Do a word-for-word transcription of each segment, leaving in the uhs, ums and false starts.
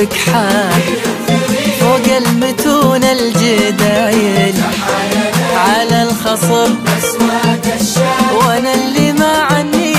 بك حال فوق المتون الجدايل على الخصر وانا اللي ما عني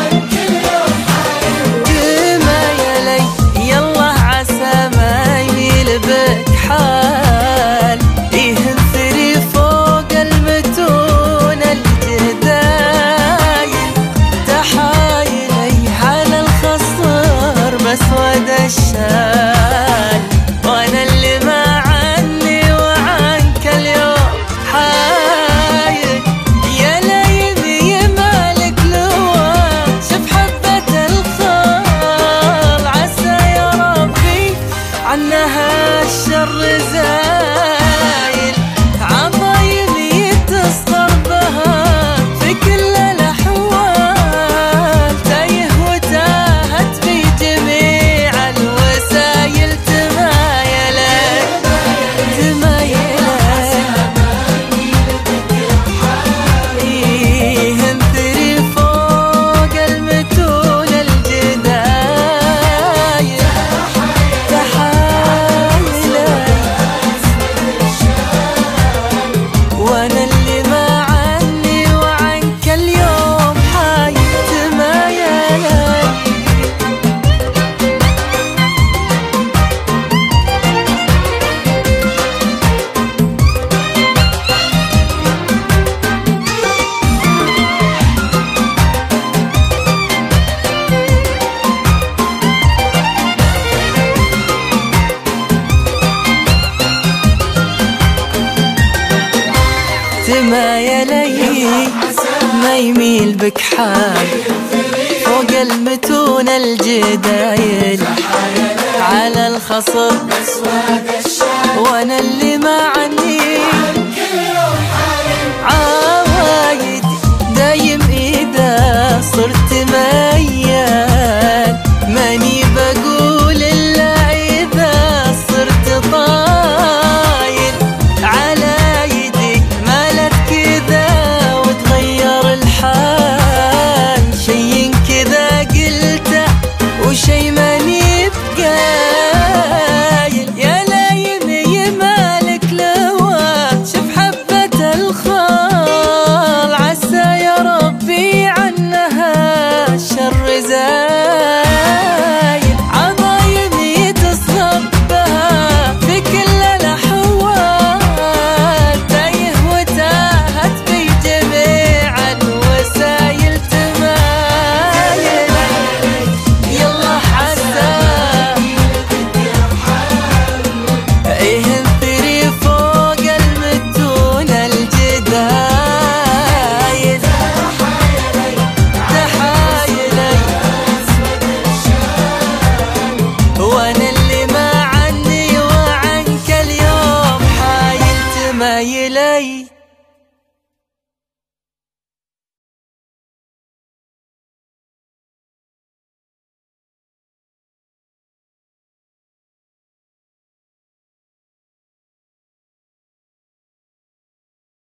جمايلي يلا عسى ما يميل بك حال يهنثري فوق المتون الجدايل تحايلي على الخصر بس ود الشال وانا اللي ما عني وعنك اليوم حايل يا ليمي مالك لوى شوف حبة الخال عسى يا ربي عنها الشر زايل عضايمي تسطر بها في كل الأحوال تايه وتاهت في جميع الوسايل تمايلة تمايلة يهنثري فوق المتون الجدايل وانا اللي ما عني وعنك اليوم حايل تمايلة تمايلي ما يميل بك حال فوق المتون الجدايل على الخصر وانا اللي ما عني عوايد دايم اذا صرت ميال ماني بقول